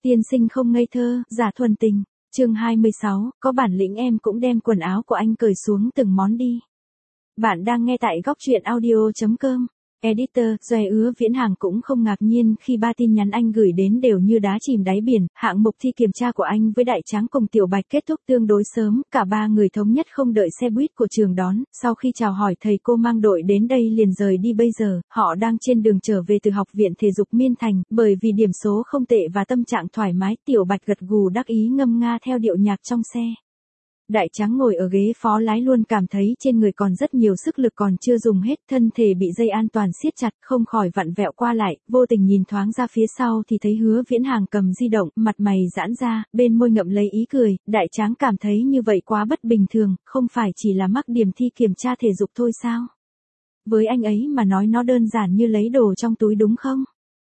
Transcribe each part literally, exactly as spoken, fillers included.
Tiên sinh không ngây thơ, giả thuần tình. Chương hai mươi sáu, có bản lĩnh em cũng đem quần áo của anh cởi xuống từng món đi. Bạn đang nghe tại góc truyện audio chấm com. Editor, Doe Ứa Viễn Hàng cũng không ngạc nhiên khi ba tin nhắn anh gửi đến đều như đá chìm đáy biển. Hạng mục thi kiểm tra của anh với Đại Tráng cùng Tiểu Bạch kết thúc tương đối sớm, cả ba người thống nhất không đợi xe buýt của trường đón. Sau khi chào hỏi thầy cô mang đội đến đây liền rời đi. Bây giờ, họ đang trên đường trở về từ học viện thể dục Miên Thành, bởi vì điểm số không tệ và tâm trạng thoải mái. Tiểu Bạch gật gù đắc ý ngâm nga theo điệu nhạc trong xe. Đại Tráng ngồi ở ghế phó lái luôn cảm thấy trên người còn rất nhiều sức lực còn chưa dùng hết, thân thể bị dây an toàn siết chặt, không khỏi vặn vẹo qua lại, vô tình nhìn thoáng ra phía sau thì thấy Hứa Viễn Hàng cầm di động, mặt mày giãn ra, bên môi ngậm lấy ý cười. Đại Tráng cảm thấy như vậy quá bất bình thường, không phải chỉ là mắc điểm thi kiểm tra thể dục thôi sao? Với anh ấy mà nói nó đơn giản như lấy đồ trong túi đúng không?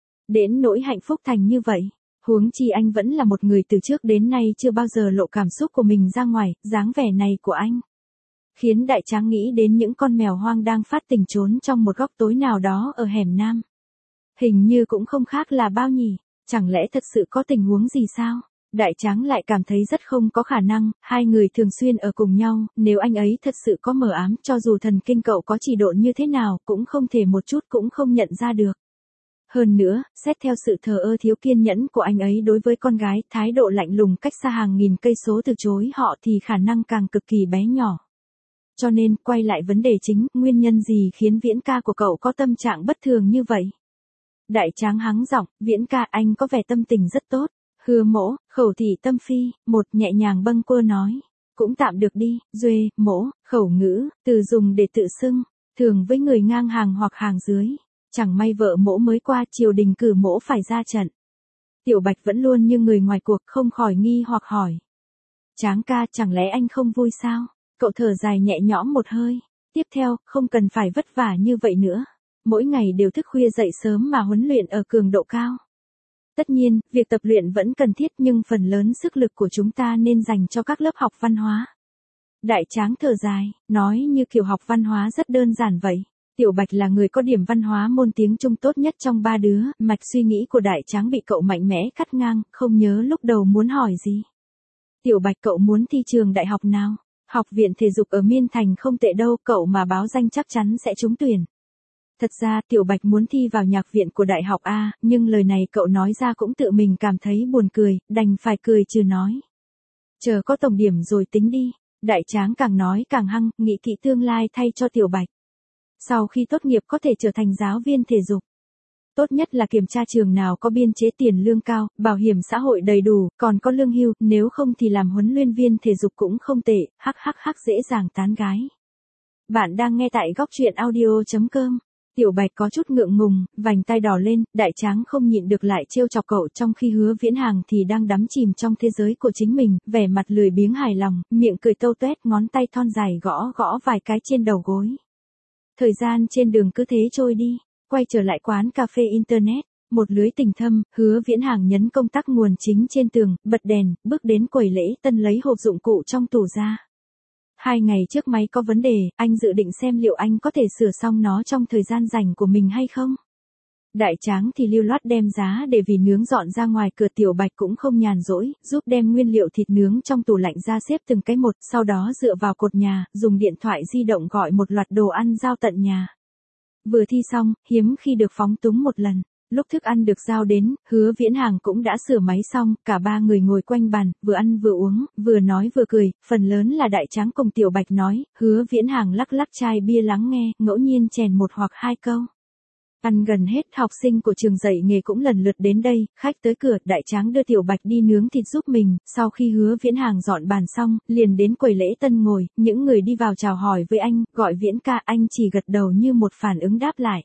Đến nỗi hạnh phúc thành như vậy. Huống chi anh vẫn là một người từ trước đến nay chưa bao giờ lộ cảm xúc của mình ra ngoài, dáng vẻ này của anh khiến Đại Tráng nghĩ đến những con mèo hoang đang phát tình trốn trong một góc tối nào đó ở hẻm Nam. Hình như cũng không khác là bao nhỉ, chẳng lẽ thật sự có tình huống gì sao? Đại Tráng lại cảm thấy rất không có khả năng, hai người thường xuyên ở cùng nhau, nếu anh ấy thật sự có mờ ám, cho dù thần kinh cậu có chỉ độn như thế nào, cũng không thể một chút cũng không nhận ra được. Hơn nữa, xét theo sự thờ ơ thiếu kiên nhẫn của anh ấy đối với con gái, thái độ lạnh lùng cách xa hàng nghìn cây số từ chối họ thì khả năng càng cực kỳ bé nhỏ. Cho nên, quay lại vấn đề chính, nguyên nhân gì khiến Viễn ca của cậu có tâm trạng bất thường như vậy? Đại Tráng hắng giọng, Viễn ca anh có vẻ tâm tình rất tốt. Hứa mỗ, khẩu thị tâm phi, một nhẹ nhàng bâng quơ nói. Cũng tạm được đi, duê, mỗ, khẩu ngữ, từ dùng để tự xưng, thường với người ngang hàng hoặc hàng dưới. Chẳng may vợ mỗ mới qua triều đình cử mỗ phải ra trận. Tiểu Bạch vẫn luôn như người ngoài cuộc không khỏi nghi hoặc hỏi. Tráng ca chẳng lẽ anh không vui sao? Cậu thở dài nhẹ nhõm một hơi. Tiếp theo, không cần phải vất vả như vậy nữa. Mỗi ngày đều thức khuya dậy sớm mà huấn luyện ở cường độ cao. Tất nhiên, việc tập luyện vẫn cần thiết nhưng phần lớn sức lực của chúng ta nên dành cho các lớp học văn hóa. Đại Tráng thở dài, nói như kiểu học văn hóa rất đơn giản vậy. Tiểu Bạch là người có điểm văn hóa môn tiếng Trung tốt nhất trong ba đứa, mạch suy nghĩ của Đại Tráng bị cậu mạnh mẽ cắt ngang, không nhớ lúc đầu muốn hỏi gì. Tiểu Bạch cậu muốn thi trường đại học nào? Học viện thể dục ở Miên Thành không tệ đâu, cậu mà báo danh chắc chắn sẽ trúng tuyển. Thật ra Tiểu Bạch muốn thi vào nhạc viện của đại học A, nhưng lời này cậu nói ra cũng tự mình cảm thấy buồn cười, đành phải cười trừ nói. Chờ có tổng điểm rồi tính đi. Đại Tráng càng nói càng hăng, nghĩ kỹ tương lai thay cho Tiểu Bạch. Sau khi tốt nghiệp có thể trở thành giáo viên thể dục. Tốt nhất là kiểm tra trường nào có biên chế tiền lương cao, bảo hiểm xã hội đầy đủ, còn có lương hưu, nếu không thì làm huấn luyện viên thể dục cũng không tệ, hắc hắc hắc dễ dàng tán gái. Bạn đang nghe tại góc truyện audio chấm com. Tiểu Bạch có chút ngượng ngùng, vành tai đỏ lên, Đại Tráng không nhịn được lại trêu chọc cậu trong khi Hứa Viễn Hàng thì đang đắm chìm trong thế giới của chính mình, vẻ mặt lười biếng hài lòng, miệng cười tâu tuét, ngón tay thon dài gõ gõ vài cái trên đầu gối. Thời gian trên đường cứ thế trôi đi, quay trở lại quán cà phê Internet, một lưới tình thâm, Hứa Viễn Hàng nhấn công tắc nguồn chính trên tường, bật đèn, bước đến quầy lễ tân lấy hộp dụng cụ trong tủ ra. Hai ngày trước máy có vấn đề, anh dự định xem liệu anh có thể sửa xong nó trong thời gian rảnh của mình hay không. Đại Tráng thì lưu loát đem giá để vì nướng dọn ra ngoài cửa. Tiểu Bạch cũng không nhàn rỗi, giúp đem nguyên liệu thịt nướng trong tủ lạnh ra xếp từng cái một, sau đó dựa vào cột nhà, dùng điện thoại di động gọi một loạt đồ ăn giao tận nhà. Vừa thi xong, hiếm khi được phóng túng một lần. Lúc thức ăn được giao đến, Hứa Viễn Hàng cũng đã sửa máy xong, cả ba người ngồi quanh bàn, vừa ăn vừa uống, vừa nói vừa cười, phần lớn là Đại Tráng cùng Tiểu Bạch nói, Hứa Viễn Hàng lắc lắc chai bia lắng nghe, ngẫu nhiên chèn một hoặc hai câu. Ăn gần hết, học sinh của trường dạy nghề cũng lần lượt đến đây, khách tới cửa, Đại Tráng đưa Tiểu Bạch đi nướng thịt giúp mình, sau khi Hứa Viễn Hàng dọn bàn xong, liền đến quầy lễ tân ngồi, những người đi vào chào hỏi với anh, gọi Viễn ca, anh chỉ gật đầu như một phản ứng đáp lại.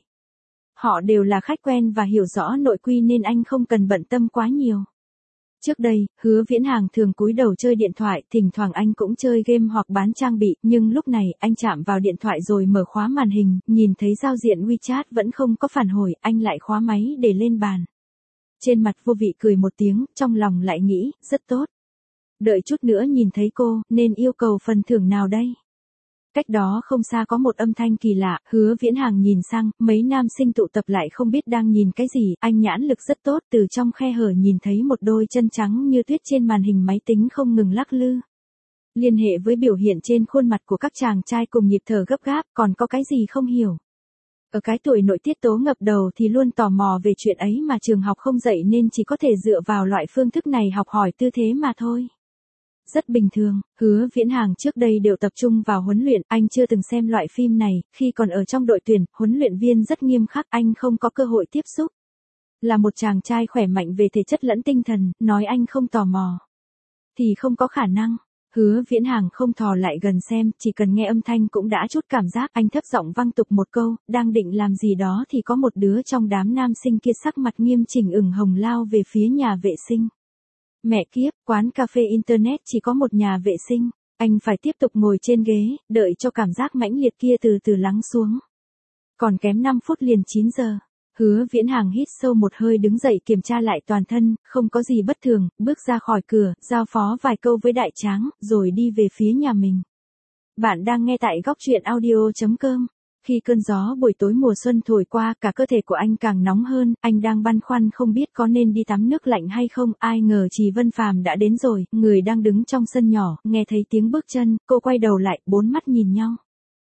Họ đều là khách quen và hiểu rõ nội quy nên anh không cần bận tâm quá nhiều. Trước đây, Hứa Viễn Hàng thường cúi đầu chơi điện thoại, thỉnh thoảng anh cũng chơi game hoặc bán trang bị, nhưng lúc này, anh chạm vào điện thoại rồi mở khóa màn hình, nhìn thấy giao diện WeChat vẫn không có phản hồi, anh lại khóa máy để lên bàn. Trên mặt vô vị cười một tiếng, trong lòng lại nghĩ, rất tốt. Đợi chút nữa nhìn thấy cô, nên yêu cầu phần thưởng nào đây? Cách đó không xa có một âm thanh kỳ lạ, Hứa Viễn Hàng nhìn sang, mấy nam sinh tụ tập lại không biết đang nhìn cái gì, anh nhãn lực rất tốt, từ trong khe hở nhìn thấy một đôi chân trắng như tuyết trên màn hình máy tính không ngừng lắc lư. Liên hệ với biểu hiện trên khuôn mặt của các chàng trai cùng nhịp thở gấp gáp, còn có cái gì không hiểu. Ở cái tuổi nội tiết tố ngập đầu thì luôn tò mò về chuyện ấy mà trường học không dạy nên chỉ có thể dựa vào loại phương thức này học hỏi tư thế mà thôi. Rất bình thường, Hứa Viễn Hàng trước đây đều tập trung vào huấn luyện, anh chưa từng xem loại phim này, khi còn ở trong đội tuyển, huấn luyện viên rất nghiêm khắc, anh không có cơ hội tiếp xúc. Là một chàng trai khỏe mạnh về thể chất lẫn tinh thần, nói anh không tò mò. Thì không có khả năng. Hứa Viễn Hàng không thò lại gần xem, chỉ cần nghe âm thanh cũng đã chút cảm giác, anh thấp giọng văng tục một câu, đang định làm gì đó thì có một đứa trong đám nam sinh kia sắc mặt nghiêm chỉnh ửng hồng lao về phía nhà vệ sinh. Mẹ kiếp, quán cà phê internet chỉ có một nhà vệ sinh, anh phải tiếp tục ngồi trên ghế, đợi cho cảm giác mãnh liệt kia từ từ lắng xuống. Còn kém năm phút liền chín giờ. Hứa Viễn Hàng hít sâu một hơi đứng dậy kiểm tra lại toàn thân, không có gì bất thường, bước ra khỏi cửa, giao phó vài câu với đại tráng, rồi đi về phía nhà mình. Bạn đang nghe tại góc truyện audio chấm com. Khi cơn gió buổi tối mùa xuân thổi qua, cả cơ thể của anh càng nóng hơn, anh đang băn khoăn không biết có nên đi tắm nước lạnh hay không, ai ngờ Trì Vân Phàm đã đến rồi, người đang đứng trong sân nhỏ, nghe thấy tiếng bước chân, cô quay đầu lại, bốn mắt nhìn nhau.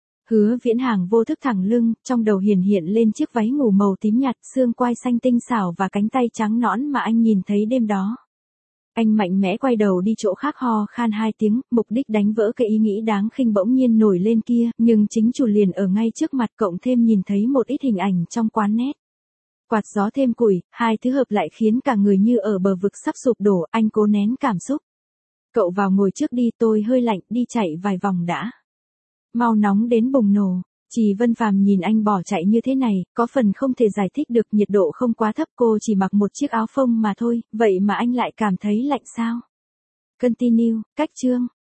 Hứa Viễn Hàng vô thức thẳng lưng, trong đầu hiển hiện lên chiếc váy ngủ màu tím nhạt, xương quai xanh tinh xảo và cánh tay trắng nõn mà anh nhìn thấy đêm đó. Anh mạnh mẽ quay đầu đi chỗ khác ho khan hai tiếng, mục đích đánh vỡ cái ý nghĩ đáng khinh bỗng nhiên nổi lên kia, nhưng chính chủ liền ở ngay trước mặt, cộng thêm nhìn thấy một ít hình ảnh trong quán net. Quạt gió thêm củi, hai thứ hợp lại khiến cả người như ở bờ vực sắp sụp đổ, anh cố nén cảm xúc. Cậu vào ngồi trước đi, tôi hơi lạnh, đi chạy vài vòng đã. Mau nóng đến bùng nổ. Trì Vân Phàm nhìn anh bỏ chạy như thế này, có phần không thể giải thích được, nhiệt độ không quá thấp, cô chỉ mặc một chiếc áo phông mà thôi, vậy mà anh lại cảm thấy lạnh sao? Continue, cách chương.